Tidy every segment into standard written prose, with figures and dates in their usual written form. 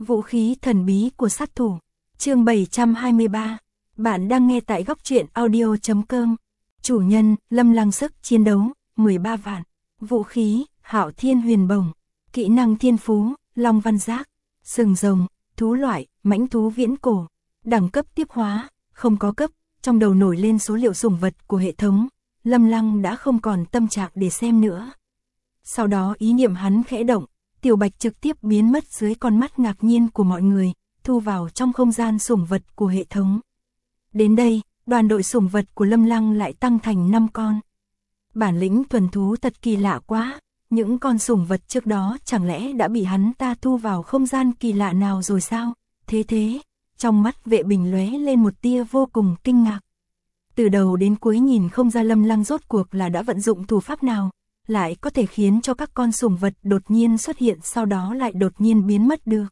Vũ khí thần bí của sát thủ. Chương 723. Bạn đang nghe tại góc truyện audio.com. Chủ nhân, Lâm Lăng sức chiến đấu, 13 vạn. Vũ khí, Hạo Thiên Huyền Bổng. Kỹ năng thiên phú, Long Văn Giác. Sừng rồng, thú loại, mãnh thú viễn cổ. Đẳng cấp tiếp hóa, không có cấp. Trong đầu nổi lên số liệu sủng vật của hệ thống. Lâm Lăng đã không còn tâm trạng để xem nữa. Sau đó ý niệm hắn khẽ động, Tiểu Bạch trực tiếp biến mất dưới con mắt ngạc nhiên của mọi người, thu vào trong không gian sủng vật của hệ thống. Đến đây, đoàn đội sủng vật của Lâm Lăng lại tăng thành 5 con. Bản lĩnh thuần thú thật kỳ lạ quá, những con sủng vật trước đó chẳng lẽ đã bị hắn ta thu vào không gian kỳ lạ nào rồi sao? Thế, trong mắt Vệ Bình lóe lên một tia vô cùng kinh ngạc. Từ đầu đến cuối nhìn không ra Lâm Lăng rốt cuộc là đã vận dụng thủ pháp nào, lại có thể khiến cho các con sủng vật đột nhiên xuất hiện sau đó lại đột nhiên biến mất được.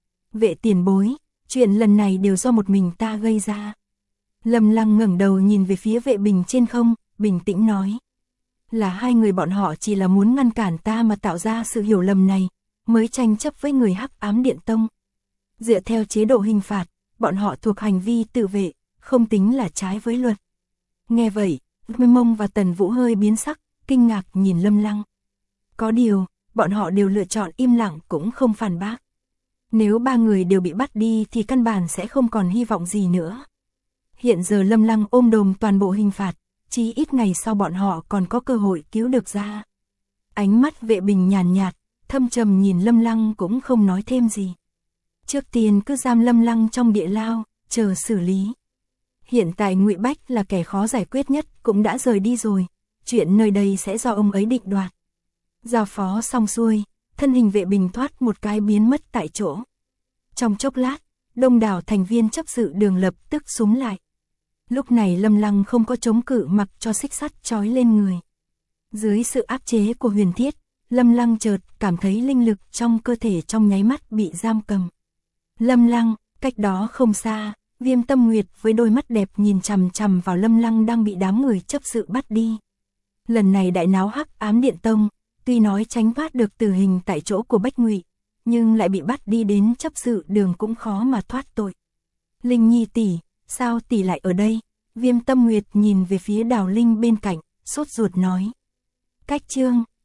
Vệ tiền bối, chuyện lần này đều do một mình ta gây ra. Lâm Lăng ngẩng đầu nhìn về phía Vệ Bình trên không, bình tĩnh nói. Là hai người bọn họ chỉ là muốn ngăn cản ta mà tạo ra sự hiểu lầm này, mới tranh chấp với người Hắc Ám Điện Tông. Dựa theo chế độ hình phạt, bọn họ thuộc hành vi tự vệ, không tính là trái với luật. Nghe vậy, Minh Mông và Tần Vũ hơi biến sắc, kinh ngạc nhìn Lâm Lăng. Có điều, bọn họ đều lựa chọn im lặng cũng không phản bác. Nếu ba người đều bị bắt đi thì căn bản sẽ không còn hy vọng gì nữa. Hiện giờ Lâm Lăng ôm đồm toàn bộ hình phạt, chí ít ngày sau bọn họ còn có cơ hội cứu được ra. Ánh mắt Vệ Bình nhàn nhạt, thâm trầm nhìn Lâm Lăng cũng không nói thêm gì. Trước tiên cứ giam Lâm Lăng trong địa lao, chờ xử lý. Hiện tại Ngụy Bách là kẻ khó giải quyết nhất, cũng đã rời đi rồi. Chuyện nơi đây sẽ do ông ấy định đoạt. Giao phó xong xuôi, thân hình Vệ Bình thoát một cái biến mất tại chỗ. Trong chốc lát, đông đảo thành viên chấp sự đường lập tức xúm lại. Lúc này Lâm Lăng không có chống cự mặc cho xích sắt trói lên người. Dưới sự áp chế của huyền thiết, Lâm Lăng chợt cảm thấy linh lực trong cơ thể trong nháy mắt bị giam cầm. Lâm Lăng, cách đó không xa, Viêm Tâm Nguyệt với đôi mắt đẹp nhìn chằm chằm vào Lâm Lăng đang bị đám người chấp sự bắt đi. Lần này đại náo Hắc Ám Điện Tông, tuy nói tránh thoát được tử hình tại chỗ của Bách Ngụy, nhưng lại bị bắt đi đến chấp sự đường cũng khó mà thoát tội. Linh Nhi tỷ, sao tỷ lại ở đây? Viêm Tâm Nguyệt nhìn về phía Đào Linh bên cạnh, sốt ruột nói. Cách chương